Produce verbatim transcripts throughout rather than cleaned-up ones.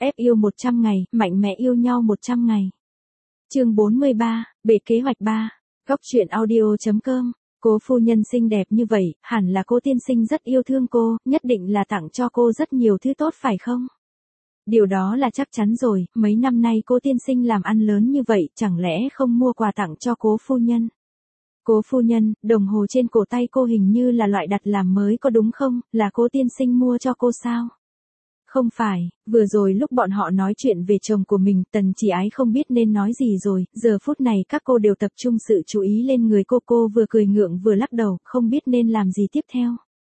Ép yêu một trăm ngày, mạnh mẽ yêu nhau một trăm ngày. Chương bốn mươi ba, bể kế hoạch ba. Góc truyện audio chấm com. Cố phu nhân xinh đẹp như vậy, hẳn là cố tiên sinh rất yêu thương cô, nhất định là tặng cho cô rất nhiều thứ tốt phải không? Điều đó là chắc chắn rồi, mấy năm nay cố tiên sinh làm ăn lớn như vậy, chẳng lẽ không mua quà tặng cho cố phu nhân? Cố phu nhân, đồng hồ trên cổ tay cô hình như là loại đặt làm mới có đúng không, là cố tiên sinh mua cho cô sao? Không phải, vừa rồi lúc bọn họ nói chuyện về chồng của mình, Tần Chỉ Ái không biết nên nói gì rồi, giờ phút này các cô đều tập trung sự chú ý lên người cô, cô vừa cười ngượng vừa lắc đầu, không biết nên làm gì tiếp theo.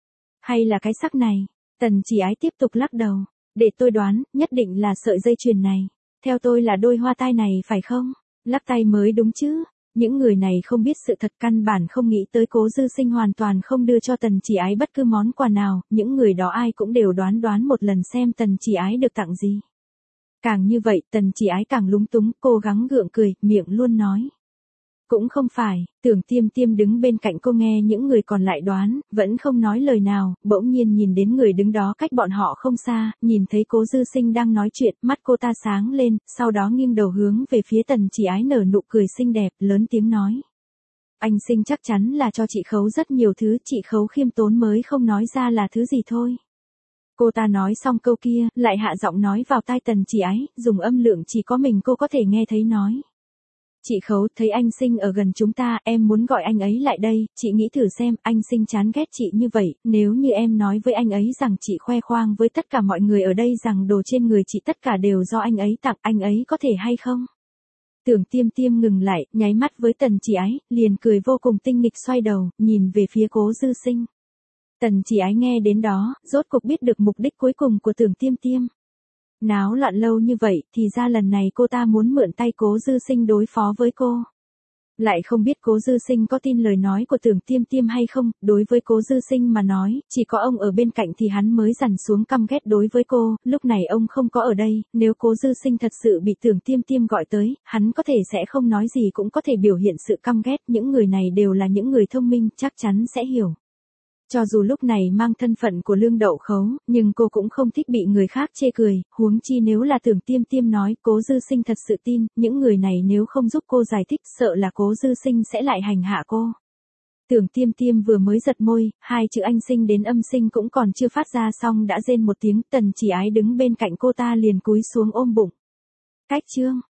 Hay là cái sắc này? Tần Chỉ Ái tiếp tục lắc đầu, để tôi đoán, nhất định là sợi dây chuyền này, theo tôi là đôi hoa tai này phải không? Lắc tay mới đúng chứ. Những người này không biết sự thật, căn bản không nghĩ tới Cố Dư Sinh hoàn toàn không đưa cho Tần Chỉ Ái bất cứ món quà nào, những người đó ai cũng đều đoán đoán một lần xem Tần Chỉ Ái được tặng gì. Càng như vậy, Tần Chỉ Ái càng lúng túng, cố gắng gượng cười, miệng luôn nói. Cũng không phải, Tưởng Tiêm Tiêm đứng bên cạnh cô nghe những người còn lại đoán, vẫn không nói lời nào, bỗng nhiên nhìn đến người đứng đó cách bọn họ không xa, nhìn thấy Cố Dư Sinh đang nói chuyện, mắt cô ta sáng lên, sau đó nghiêng đầu hướng về phía Tần Chỉ Ái nở nụ cười xinh đẹp, lớn tiếng nói. Anh Sinh chắc chắn là cho chị Khấu rất nhiều thứ, chị Khấu khiêm tốn mới không nói ra là thứ gì thôi. Cô ta nói xong câu kia, lại hạ giọng nói vào tai Tần Chỉ Ái, dùng âm lượng chỉ có mình cô có thể nghe thấy nói. Chị Khấu, thấy anh Sinh ở gần chúng ta, em muốn gọi anh ấy lại đây, chị nghĩ thử xem, anh Sinh chán ghét chị như vậy, nếu như em nói với anh ấy rằng chị khoe khoang với tất cả mọi người ở đây rằng đồ trên người chị tất cả đều do anh ấy tặng, anh ấy có thể hay không? Tưởng Tiêm Tiêm ngừng lại, nháy mắt với Tần Chỉ Ái, liền cười vô cùng tinh nghịch xoay đầu, nhìn về phía Cố Dư Sinh. Tần Chỉ Ái nghe đến đó, rốt cuộc biết được mục đích cuối cùng của Tưởng Tiêm Tiêm. Náo loạn lâu như vậy, thì ra lần này cô ta muốn mượn tay Cố Dư Sinh đối phó với cô. Lại không biết Cố Dư Sinh có tin lời nói của Tưởng Tiêm Tiêm hay không, đối với Cố Dư Sinh mà nói, chỉ có ông ở bên cạnh thì hắn mới dằn xuống căm ghét đối với cô, lúc này ông không có ở đây, nếu Cố Dư Sinh thật sự bị Tưởng Tiêm Tiêm gọi tới, hắn có thể sẽ không nói gì cũng có thể biểu hiện sự căm ghét, những người này đều là những người thông minh, chắc chắn sẽ hiểu. Cho dù lúc này mang thân phận của Lương Đậu Khấu, nhưng cô cũng không thích bị người khác chê cười, huống chi nếu là Tưởng Tiêm Tiêm nói, Cố Dư Sinh thật sự tin, những người này nếu không giúp cô giải thích, sợ là Cố Dư Sinh sẽ lại hành hạ cô. Tưởng Tiêm Tiêm vừa mới giật môi, hai chữ anh Sinh đến âm sinh cũng còn chưa phát ra xong đã rên một tiếng, Tần Chỉ Ái đứng bên cạnh cô ta liền cúi xuống ôm bụng. Cách chương